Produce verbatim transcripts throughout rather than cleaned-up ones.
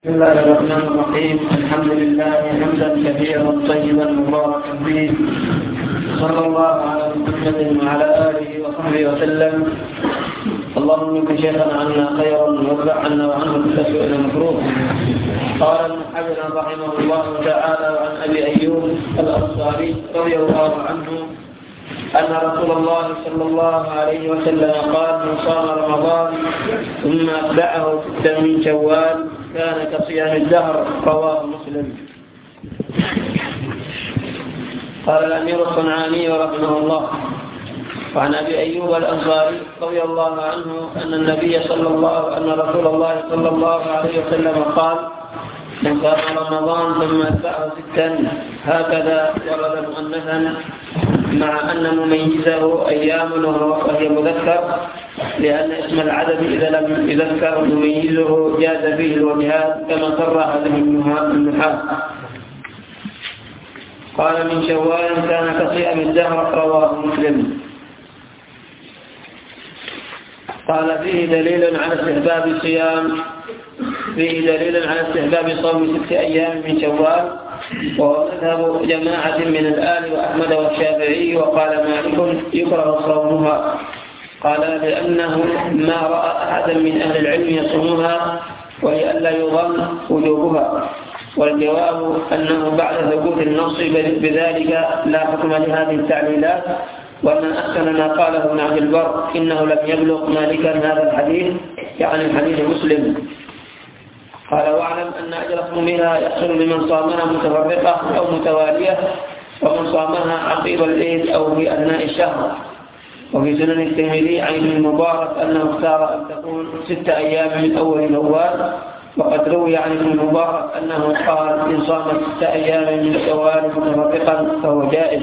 بسم الله الرحمن الرحيم. الحمد لله حمدا كثيرا طيبا مباركا فيه، صلى الله على محمد وعلى آله وصحبه وسلم. اللهم اكن شيخنا عنا خيرا وارفع عنا وعنه كل سوء مكروه. قال ابن حجر رحمه الله تعالى وعن ابي ايوب الانصاري رضي الله عنه أن رسول الله صلى الله عليه وسلم قال: من صام رمضان ثم أتبعه ستا من شوال كان كصيام الدهر. رواه مسلم. قال الأمير الصنعاني رحمه الله وعن أبي أيوب الأنصاري رضي الله عنه أن النبي صلى الله أن رسول الله صلى الله عليه وسلم قال: من صام رمضان ثم أتبعه ستا، هكذا ورد مؤنثا مع أن مميزه أيام وهي مذكر، لأن اسم العدد إذا لم يذكر مميزه جاز فيه الوجهات كما صرح به النحاة. قال: من شوال كان كصيام الدهر. رواه مسلم. قال: فيه دليل على استحباب الصيام فيه دليل على استحباب صوم ست أيام من شوال، وهو مذهب جماعة من الآل وأحمد والشافعي. وقال مالك: يكره صومها. قال: لأنه ما رأى أحدا من أهل العلم يصومها ولئلا يظن وجوبها. والجواب أنه بعد ثبوت النص بذلك لا حكم لهذه التعليلات، وأن أحسن ما قاله ابن عبد البر: إنه لم يبلغ مالكا هذا الحديث، يعني الحديث مسلم. قال: واعلم أن أجر صومها يحصل لمن صامها متفرقة أو متوالية، ومن صامها عقيب العيد أو في أثناء الشهر. وفي سنن الترمذي عن ابن المبارك أنه اختار أن تكون ست أيام من أول شوال، وقد روي عن ابن المبارك أنه قال: إن صامت ست أيام من شوال متفرقا فهو جائز.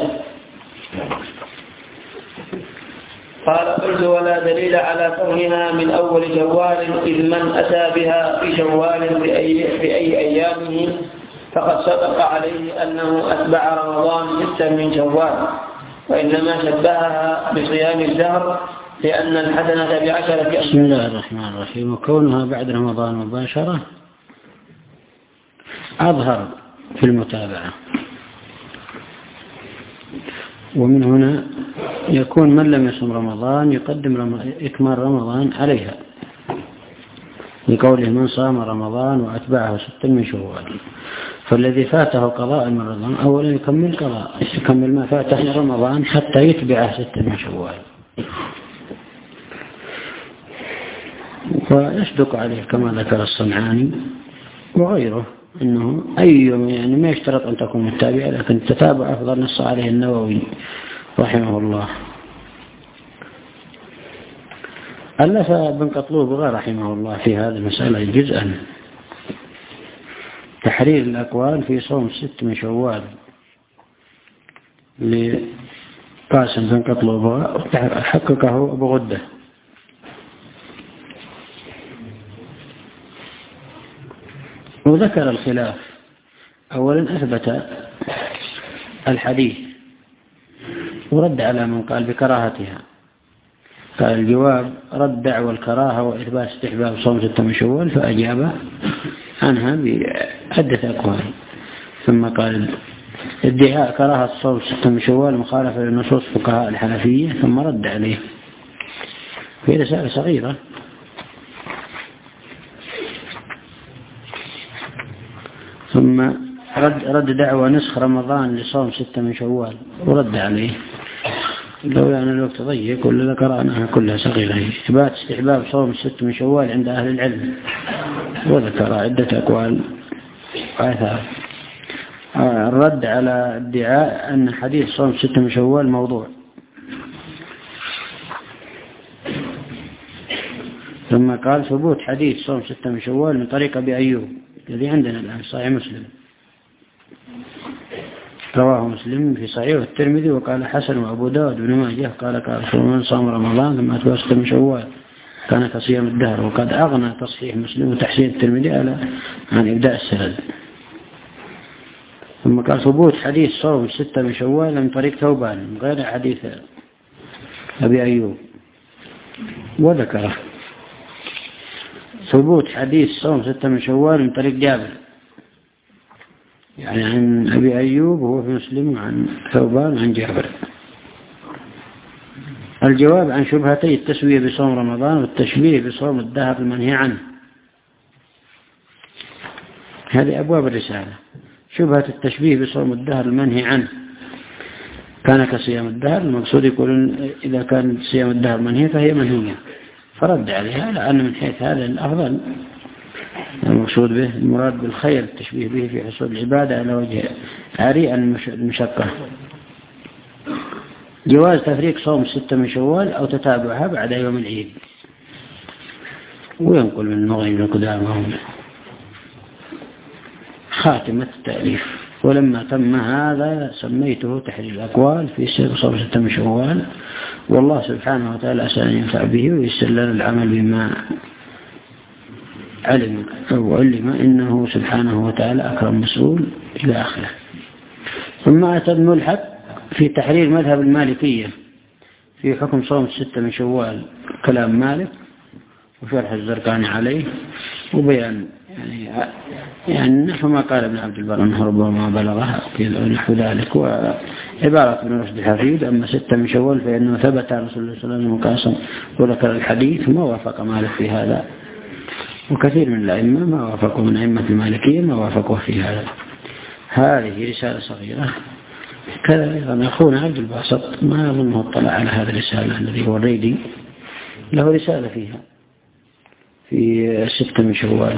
قال: قلت: ولا دليل على كونها من أول شوال، إذ من أتى بها في شوال بأي, بأي أيامه فقد صدق عليه أنه أتبع رمضان ستا من شوال، وإنما شبهها بصيام الدهر لأن الحسنة بعشرة أيام. بسم الله الرحمن الرحيم. وكونها بعد رمضان مباشرة أظهر في المتابعة، ومن هنا يكون من لم يصم رمضان يقدم إكمال رمضان عليها، لقوله: من صام رمضان وأتبعه ستا من شوال. فالذي فاته قضاء من رمضان أولا يكمل قضاء يكمل ما فاته من رمضان حتى يتبعه ستا من شوال. ويصدق عليه كما ذكر الصنعاني وغيره أنه أي يعني ما يشترط أن تكون متابعة، لكن التتابع أفضل. نص عليه النووي رحمه الله. ألف ابن قطلوبغة رحمه الله في هذه المسألة جزءا تحرير الأقوال في صوم ست من شوال لقاسم بن قطلوبغة، حققه أبو غدة. وذكر الخلاف. أولا أثبت الحديث ورد على من قال بكراهتها. قال: الجواب رد دعوى الكراهة وإثبات استحباب صوم ستة من شوال، فأجاب عنها بعدة أقوال. ثم قال: ادعاء كراهة صوم ستة من شوال مخالفة لنصوص فقهاء الحنفية، ثم رد عليه في رسالة صغيرة. ثم رد, رد دعوى نسخ رمضان لصوم ستة من شوال ورد عليه، لو يعني الوقت ضيق ولا ذكرناها كلها صغيرة. إثبات استحباب صوم ستة من شوال عند أهل العلم، وذكر عدة أقوال وآثار. الرد على ادعاء أن حديث صوم ستة من شوال موضوع. ثم قال: ثبوت حديث صوم ستة من شوال من طريق أبي أيوب الذي عندنا الآن صحيح مسلم، رواه مسلم في صحيح الترمذي. وقال حسن وأبو داود بن ماجه قال: قال رسول الله: من صام رمضان ثم أتبعه ستا من شوال كان كصيام الدهر. وقد أغنى تصحيح مسلم وتحسين الترمذي على عن إبداء السند. ثم قال: ثبوت حديث صوم ستة من شوال من طريق ثوبان غير حديث أبي أيوب، وذكره. ثبوت حديث صوم ستة من شوال من طريق جابر، يعني عن أبي أيوب وهو في مسلم عن ثوبان عن جابر. الجواب عن شبهتي التسوية بصوم رمضان والتشبيه بصوم الدهر المنهي عنه. هذه أبواب الرسالة. شبهة التشبيه بصوم الدهر المنهي عنه كان كصيام الدهر، المقصود يقول إذا كان صيام الدهر منهي فهي منهية، فرد عليها لأن من حيث هذا الأفضل المقصود به المراد بالخير التشبيه به في حصول العبادة على وجه عريء المشقة. جواز تفريق صوم ستة من شوال أو تتابعها بعد يوم العيد. وينقل من مغني بن قدامة خاتمة التأليف. ولما تم هذا سميته تحرير الأقوال في سير صوم ستة من شوال، والله سبحانه وتعالى أسأل أن ينفع به ويسر لنا العمل بما علم أو علم، إنه سبحانه وتعالى أكرم مسؤول إلى آخره. ثم أتى الملحق في تحرير مذهب المالكية في حكم صوم ستة من شوال، كلام مالك وشرح الزرقاني عليه وبيان يعني يعني نحو ما قال ابن عبد البر أنه ربما بلغها نحو ذلك. وعبارة ابن رشد الحفيد أما ستة من شوال فإنه ثبت عن رسول الله صلى الله عليه وسلم قاسم وذكر الحديث ما وافق مالك في هذا، وكثير من الأئمة ما وافقوا من أئمة المالكية ما وافقوا في هذا. هذه رسالة صغيرة. كذا أيضا أخونا عبد الباسط ما أظنه اطلع على هذه الرسالة الذي هو الريدي، له رسالة فيها في ستة من شوال.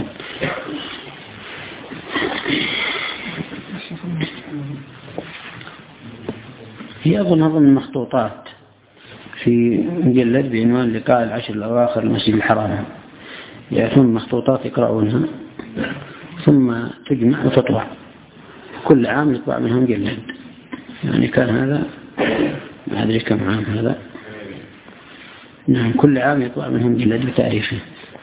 هي أظن أظن مخطوطات في مجلد بعنوان لقاء العشر الأواخر المسجد الحرام، يأتون مخطوطات يقرؤونها ثم تجمع وتطبع، كل عام يطبع منها مجلد. يعني كان هذا ما أدري كم عام هذا، نعم كل عام يطبع منها مجلد بتاريخه.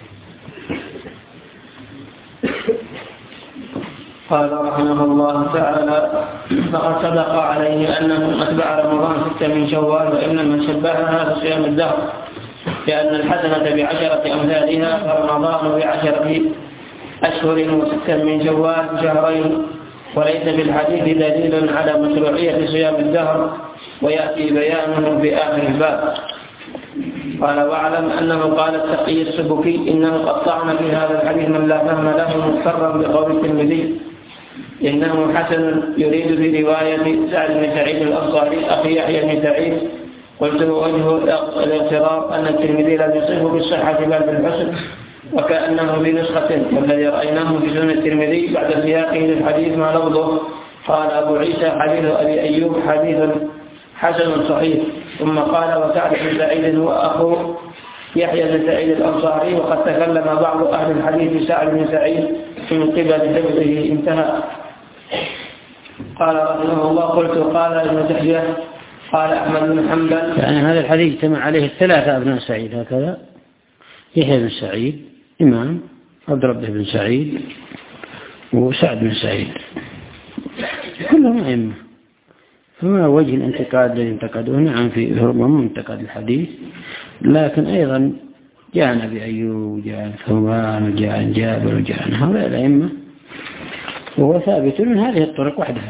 قال رحمه الله تعالى: فقد سبق عليه أنه أتبع رمضان ستة من شوال، وإنما شبهها بصيام الدهر، لأن الحسنة بعشرة أمثالها، فرمضان بعشرة أشهر وستة من شوال بشهرين. وليس في الحديث دليل على مشروعية صيام الدهر، ويأتي بيانه في آخر الباب. قال: واعلم أنه قال التقي السبكي: إنه قد طعن في هذا الحديث من لا فهم له مضطرا بقول الترمذي إنه حسن، يريد في رواية سعد بن سعيد الأنصاري أخي يحيى بن سعيد. قلت: وجه الاغتراب أن الترمذي لم يصفه بالصحة بل بالحسن، وكأنه بنسخة، والذي رأيناه في سنن الترمذي بعد سياقه للحديث ما لفظه. قال أبو عيسى: حديث أبي أيوب حديث حسن صحيح. ثم قال: وسعد بن سعيد هو أخو يحيى بن سعيد الأنصاري، وقد تكلم بعض أهل الحديث سعد بن سعيد من قبل حفظه. انتهى. قال رحمه الله: قلت: قال ابن تحية قال أحمد بن حنبل. يعني هذا الحديث اجتمع عليه الثلاثة أبناء سعيد هكذا: يحيى بن سعيد إمام، عبد ربه بن سعيد، وسعد بن سعيد، كلهم أئمة. فما وجه الانتقاد الذي انتقدوه؟ نعم في ربما انتقاد الحديث، لكن أيضا جاء عن أبي أيوب وجاء عن ثوبان وجاء عن جابر وجاء عن هؤلاء الأئمة، وهو ثابت من هذه الطرق وحدها.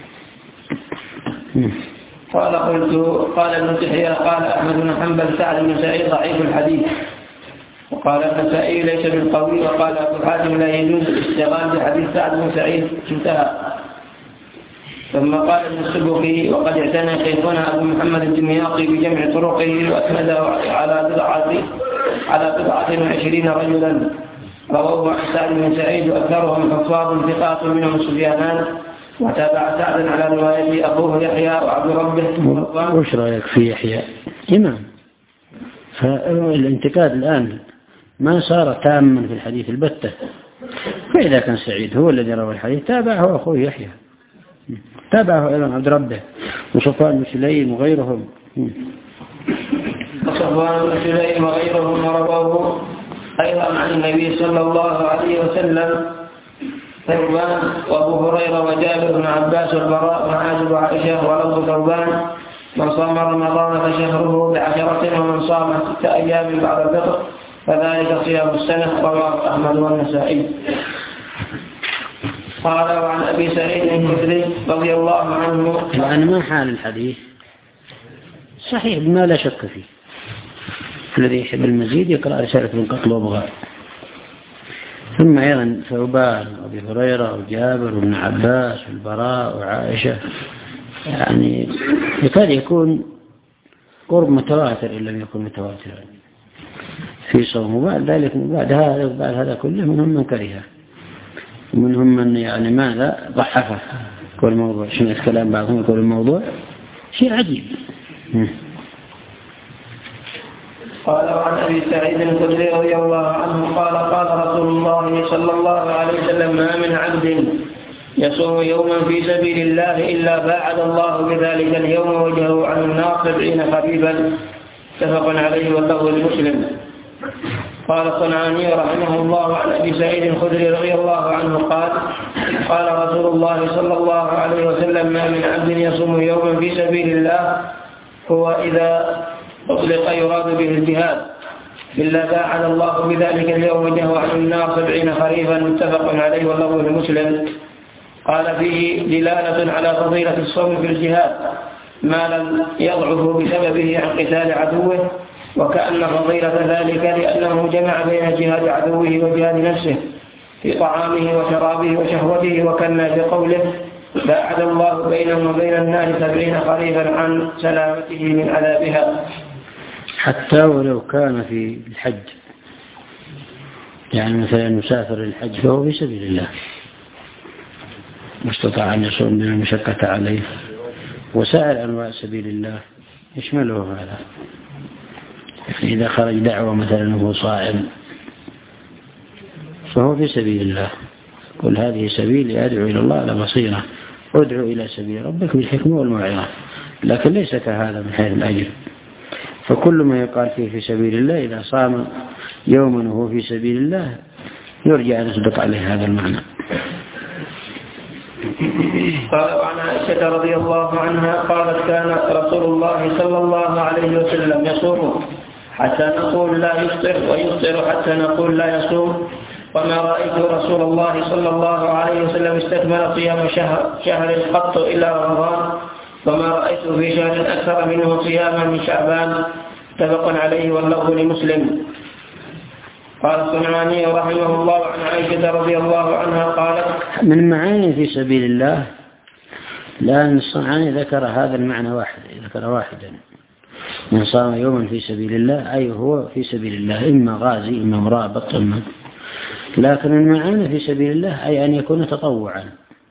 قال قلت قال ابن تحية قال أحمد بن حنبل: سعد بن سعيد ضعيف الحديث. وقال النسائي: ليس بالقوي. وقال أبو حاتم: لا يجوز الاستغلال بحديث سعد بن سعيد. انتهى. ثم قال ابن السبكي: وقد اعتنى شيخنا أبو محمد الدمياطي بجمع طرقه وأسنده على بضعة على بضعة وعشرين رجلا رووه عن سعد بن سعيد، وأكثرهم حفاظ ثقات منهم سفيانان، وتابع سعدا على رواية أخوه يحيى وعبد ربه. وش رأيك في يحيى إمام؟ فالانتقاد الآن ما صار تاما في الحديث البتة، فإذا كان سعيد هو الذي روى الحديث تابعه أخوه يحيى، تابعه أيضا عبد ربه وصفوان بن سليم وغيرهم. وصفوان بن سليم وغيرهم رواه أيضا عن النبي صلى الله عليه وسلم ثوبان وأبو هريرة وجابر بن عباس والبراء بن عازب وعائشة. ولفظ ثوبان: من صام رمضان فشهره بعشرة، ومن صام ستة أيام بعد الفطر فذلك صيام السنة. رواه أحمد والنسائي. قال وعن أبي سعيد الخدري رضي الله عنه. الآن ما حال الحديث صحيح بما لا شك فيه. الذي يحب المزيد يقرأ رسالة ابن قتل وابغاء. ثم أيضا ثوبان وأبي هريرة وجابر وابن عباس والبراء وعائشة، يعني يكاد يكون قرب متواتر إن لم يكن متواترا في صوم. وبعد ذلك بعد هذا وبعد هذا كله منهم من كرهه ومنهم من يعني ماذا ضحفه. يقول الموضوع شنو الكلام، بعضهم يقول الموضوع شيء عجيب. قال وعن أبي سعيد الخدري رضي الله عنه قال قال رسول الله صلى الله عليه وسلم ما من عبد يصوم يوما في سبيل الله إلا باعد الله بذلك اليوم وجهه عن النار سبعين خريفا. متفق عليه واللفظ لمسلم. قال الصنعاني رحمه الله عن أبي سعيد الخدري رضي الله عنه قال قال رسول الله صلى الله عليه وسلم ما من عبد يصوم يوما في سبيل الله هو إذا أطلق يراد به الجهاد إلا باعد الله بذلك اليوم وجهه عن النار سبعين خريفا. متفق عليه واللفظ لمسلم. قال فيه دلالة على فضيلة الصوم في الجهاد ما لم يضعف بسببه عن قتال عدوه، وكأن فضيلة ذلك لأنه جمع بين جهاد عدوه وجهاد نفسه في طعامه وشرابه وشهوته، وكان بقوله باعد الله بينه وبين النار سبعين خريفا عن سلامته من عذابها. حتى ولو كان في الحج، يعني مثلا مسافر الحج فهو في سبيل الله مستطاع أن يصوم بما مشقة عليه، وسائر أنواع سبيل الله يشمله هذا. يعني إذا خرج دعوة مثلا وهو صائم فهو في سبيل الله. قل هذه سبيلي أدعو إلى الله على بصيرة، ادعو إلى سبيل ربك بالحكمة والموعظة، لكن ليس كهذا من حيث الأجر. فكل ما يقال فيه في سبيل الله إذا صام يوما وهو في سبيل الله يرجع أن يصدق عليه هذا المعنى. قال وعن عائشة رضي الله عنها قالت كان رسول الله صلى الله عليه وسلم يصوم حتى نقول لا يفطر ويفطر حتى نقول لا يصوم، وما رأيت رسول الله صلى الله عليه وسلم استكمل صيام شهر, شهر قط إلا رمضان، وما رأيت في شهر أكثر منه صياما من شعبان. متفق عليه واللفظ لمسلم. قال الصنعاني رحمه الله عن عائشة رضي الله عنها قالت من معاني في سبيل الله، لأن الصنعاني ذكر هذا المعنى واحد، ذكر واحدا من صام يوما في سبيل الله أي هو في سبيل الله، إما غازي إما مرابط إما. لكن المعاني في سبيل الله أي أن يكون تطوعا.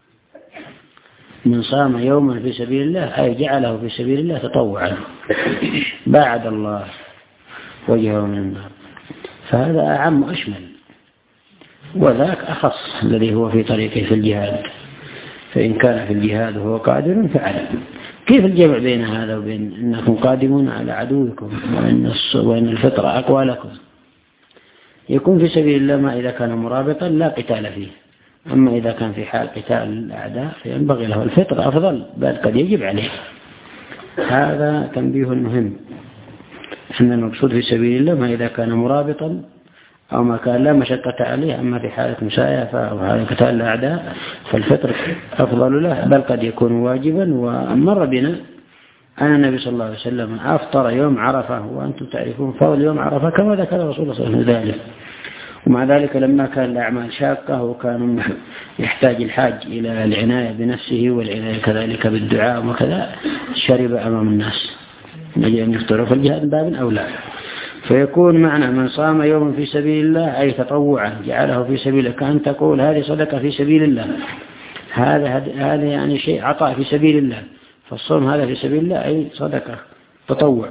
من صام يوما في سبيل الله أي جعله في سبيل الله تطوعا، باعد الله وجهه من النار. فهذا أعم أشمل، وذاك أخص الذي هو في طريقه في الجهاد، فإن كان في الجهاد وهو قادر فعلا. كيف الجمع بين هذا وبين أنكم قادمون على عدوكم وأن الفطرة أقوى لكم؟ يكون في سبيل الله ما إذا كان مرابطا لا قتال فيه، أما إذا كان في حال قتال الأعداء فينبغي له الفطرة أفضل، بل قد يجب عليه. هذا تنبيه مهم، أن المقصود في سبيل الله ما إذا كان مرابطا أو ما كان لا مشقة عليه، أما في حالة مسايفة أو حالة قتال الأعداء فالفطر أفضل له، بل قد يكون واجبا. ومر بنا أن النبي صلى الله عليه وسلم أفطر يوم عرفة، وأنتم تعرفون فضل يوم عرفة كما ذكر رسول الله صلى الله عليه وسلم ذلك. ومع ذلك لما كان الأعمال شاقة وكان يحتاج الحاج إلى العناية بنفسه والعناية كذلك بالدعاء وكذا، شرب أمام الناس نجي أن يفطروا في الجهاد باب أولى. فيكون معنى من صام يوما في سبيل الله أي تطوعا جعله في سبيل الله، كأن تقول هذه صدقة في سبيل الله، هذا هذا يعني شيء عطاء في سبيل الله، فالصوم هذا في سبيل الله أي صدقة تطوع،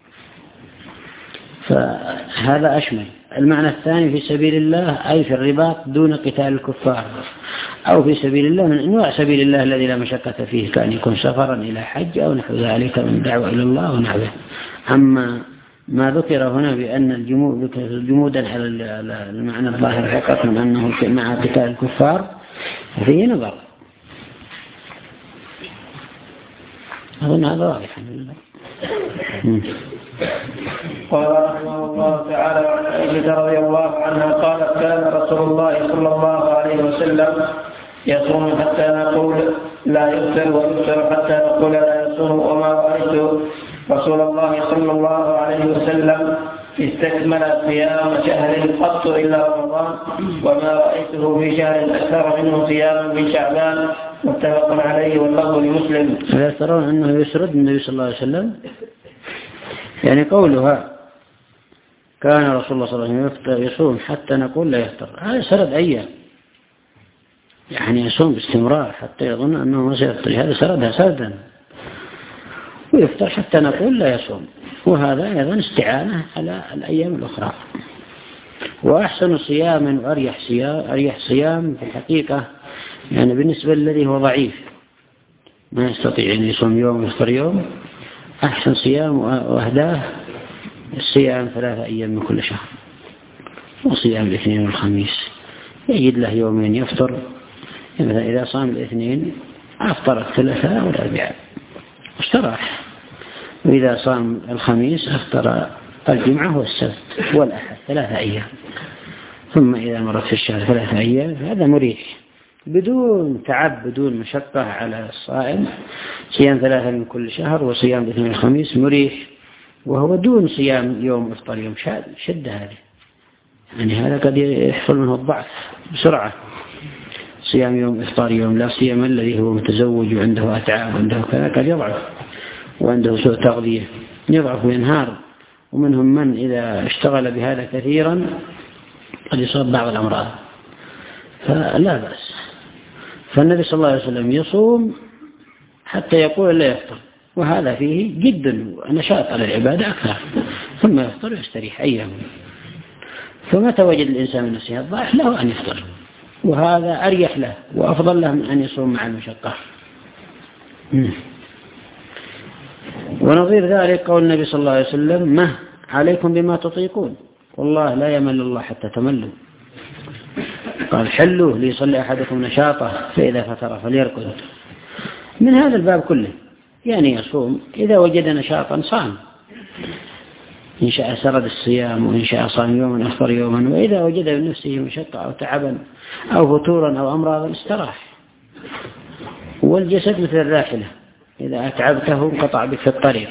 فهذا أشمل. المعنى الثاني في سبيل الله أي في الرباط دون قتال الكفار، أو في سبيل الله من أنواع سبيل الله الذي لا مشقة فيه، كان يكون سفرا إلى حج أو نحو ذلك من دعوة إلى الله ونحوه. أما ما ذكر هنا بأن الجمود جمودا على المعنى الظاهر فقط من أنه مع قتال الكفار فيه نظر. أظن هذا واضح. قال رحمه الله تعالى عن عائشة رضي الله عنها قالت كان رسول الله صلى الله عليه وسلم يصوم حتى نقول لا يفطر ويفطر حتى نقول لا يصوم وما رأيت رسول الله صلى الله عليه وسلم استكمل صيام شهر قط إلا رمضان وما رأيته في شهر أكثر منه صياما من شعبان متفق عليه واللفظ لمسلم. لا ترون أنه يسرد النبي صلى الله عليه وسلم يعني قولها كان رسول الله صلى الله عليه وسلم يصوم حتى نقول لا يفطر هذا سرد أيام يعني يصوم باستمرار حتى يظن أنه ما سيفطر هذا سردها سردا ويفطر حتى نقول لا يصوم وهذا أيضا استعانة على الأيام الأخرى. وأحسن صيام وأريح صيام, أريح صيام في الحقيقة يعني بالنسبة للذي هو ضعيف ما يستطيع أن يصوم يوم ويفطر يوم أحسن صيام وأهداه الصيام ثلاثة أيام من كل شهر وصيام الاثنين والخميس يجد له يومين يفطر مثلا إذا صام الاثنين أفطر الثلاثاء والأربعاء واستراح وإذا صام الخميس أفطر الجمعة والسبت والأحد ثلاثة أيام ثم إذا مرت في الشهر ثلاثة أيام هذا مريح بدون تعب بدون مشقة على الصائم صيام ثلاثة من كل شهر وصيام الاثنين والخميس مريح وهو دون صيام يوم افطر يوم شدة هذه يعني هذا قد يحصل منه الضعف بسرعة صيام يوم افطار يوم لا صيام الذي هو متزوج وعنده أتعاب وعنده كذا قد يضعف وعنده سوء تغذية يضعف وينهار ومنهم من إذا اشتغل بهذا كثيرا قد يصاب بعض الأمراض فلا بأس. فالنبي صلى الله عليه وسلم يصوم حتى يقول لا يفطر وهذا فيه جدا نشاط على العبادة أكثر ثم يفطر ويستريح أيام فمتى وجد الإنسان من نفسه الضعف له أن يفطر وهذا أريح له وأفضل له من أن يصوم مع المشقة. ونظير ذلك قول النبي صلى الله عليه وسلم ما عليكم بما تطيقون والله لا يمل الله حتى تملوا قال حلوا ليصلي أحدكم نشاطه فإذا فتر فليركض من هذا الباب كله يعني يصوم إذا وجد نشاطا صام إن شاء سرد الصيام وإن شاء صام يوما أفطر يوما وإذا وجد من نفسه مشقة أو تعبا أو فتورا أو أمراضا استراح والجسد مثل الراحلة إذا أتعبته انقطع بك في الطريق.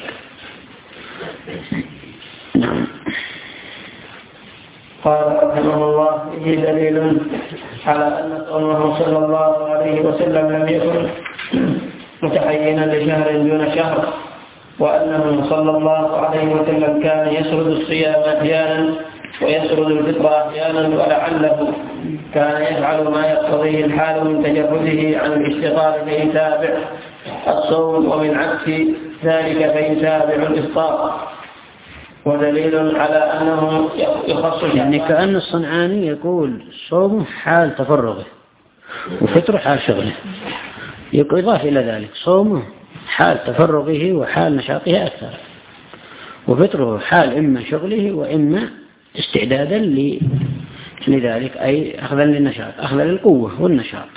نعم. قال رحمه الله فيه دليل على أن صومه صلى الله عليه وسلم لم يكن متعينا لشهر دون شهر وأنه صلى الله عليه وسلم كان يسرد الصيام أحيانا ويسرد الفطر أحيانا ولعله كان يفعل ما يقتضيه الحال من تجرده عن الاشتغال فيتابع الصوم ومن عكس ذلك فيتابع الإفطار. ودليل على أنه يخص يعني كأن الصنعاني يقول صوم حال تفرغه وفطر حال شغله يضاف إلى ذلك صومه حال تفرغه وحال نشاطه أكثر وفطره حال إما شغله وإما استعدادا لذلك أي أخذا للنشاط أخذا للقوة والنشاط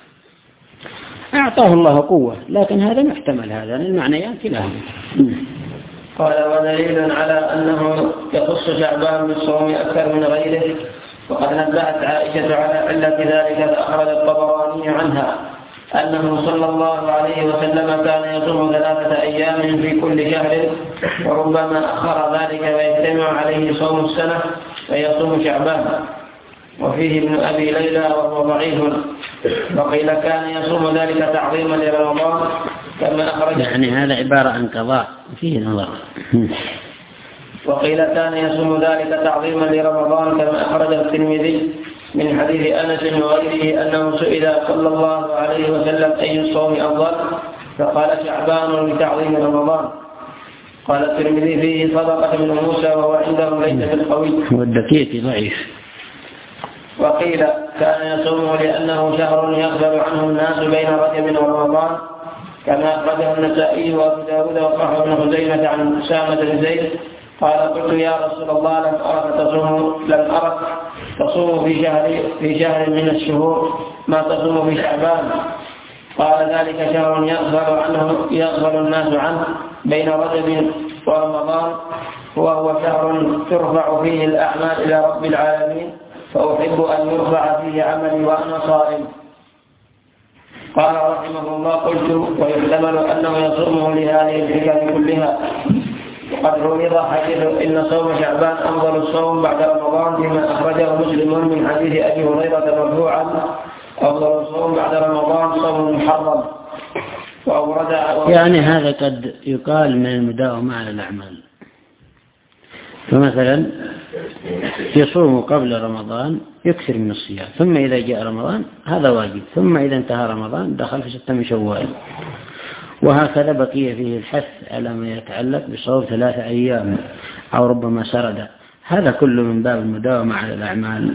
أعطاه الله قوة لكن هذا محتمل هذا المعنيان كلاهما. قال ودليل على أنه يخص شعبان بالصوم أكثر من غيره وقد نبهت عائشة على علة ذلك فأخرج الطبراني عنها أنه صلى الله عليه وسلم كان يصوم ثلاثة أيام في كل شهر وربما أخر ذلك ويجتمع عليه صوم السنة فيصوم شعبان وفيه ابن أبي ليلى وهو ضعيف وقيل كان يصوم ذلك تعظيما لرمضان كما أخرج يعني هذا عبارة عن قضاء فيه نظر وقيل كان يصوم ذلك تعظيما لرمضان كما أخرج الترمذي من حديث أنس وغيره أنه سئل صلى الله عليه وسلم أي الصوم أفضل فقال شعبان لتعظيم رمضان. قال الترمذي فيه صدقة من موسى وهو عندهم ليس بالقوي والدقيق ضعيف. وقيل كان يصوم لأنه شهر يغفل عنه الناس بين رجب ورمضان كما أخرجه النسائي وأبو داود وصححه ابن خزيمة عن أسامة بن زيد قال قلت يا رسول الله لم أرك تصوم لم أرك تصوم في شهر في شهر من الشهور ما تصوم في شعبان قال ذلك شهر يغفل عنه يغفل الناس عنه بين رجب ورمضان، وهو شهر ترفع فيه الأعمال إلى رب العالمين، فأحب أن يرفع فيه عملي وأنا صائم. قال رحمه الله: قلت: ويحتمل أنه يصومه لهذه الحكم كلها. وقد روي حديث إن صوم شعبان أفضل الصوم بعد رمضان، فيما أخرجه مسلم من حديث أبي هريرة مرفوعا: أفضل الصوم بعد رمضان صوم محرم. وأورد يعني هذا قد يقال من المداومة على الأعمال. فمثلا يصوم قبل رمضان يكثر من الصيام، ثم إذا جاء رمضان هذا واجب، ثم إذا انتهى رمضان دخل في ستة من شوال. وهكذا بقي فيه الحث على ما يتعلق بصوم ثلاثة أيام أو ربما سرد. هذا كله من باب المداومة على الأعمال،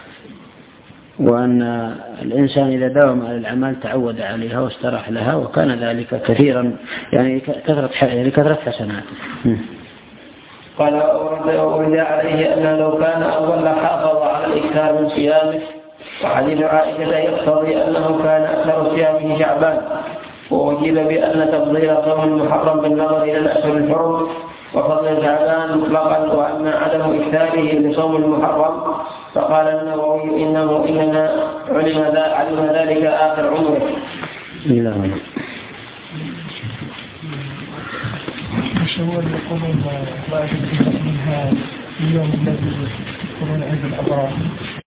وأن الإنسان إذا داوم على الأعمال تعود عليها واستراح لها، وكان ذلك كثيرا يعني كثرة يعني كثرة حسناته. قال: أورد عليه أن لو كان أول حافظ على الإكثار من صيامه. وحديث عائشة يقتضي أنه كان أكثر صيامه شعبان، وأجيب بأن تفضيل صوم المحرم بالنظر إلى الأشهر الحرم وفضل شعبان مطلقا، وأما عدم إكثاره لصوم المحرم فقال النووي: إنه إننا علم ذلك آخر عمره. شوال يقولون بعد منها اليوم الذي يقولون عيد الأبرار،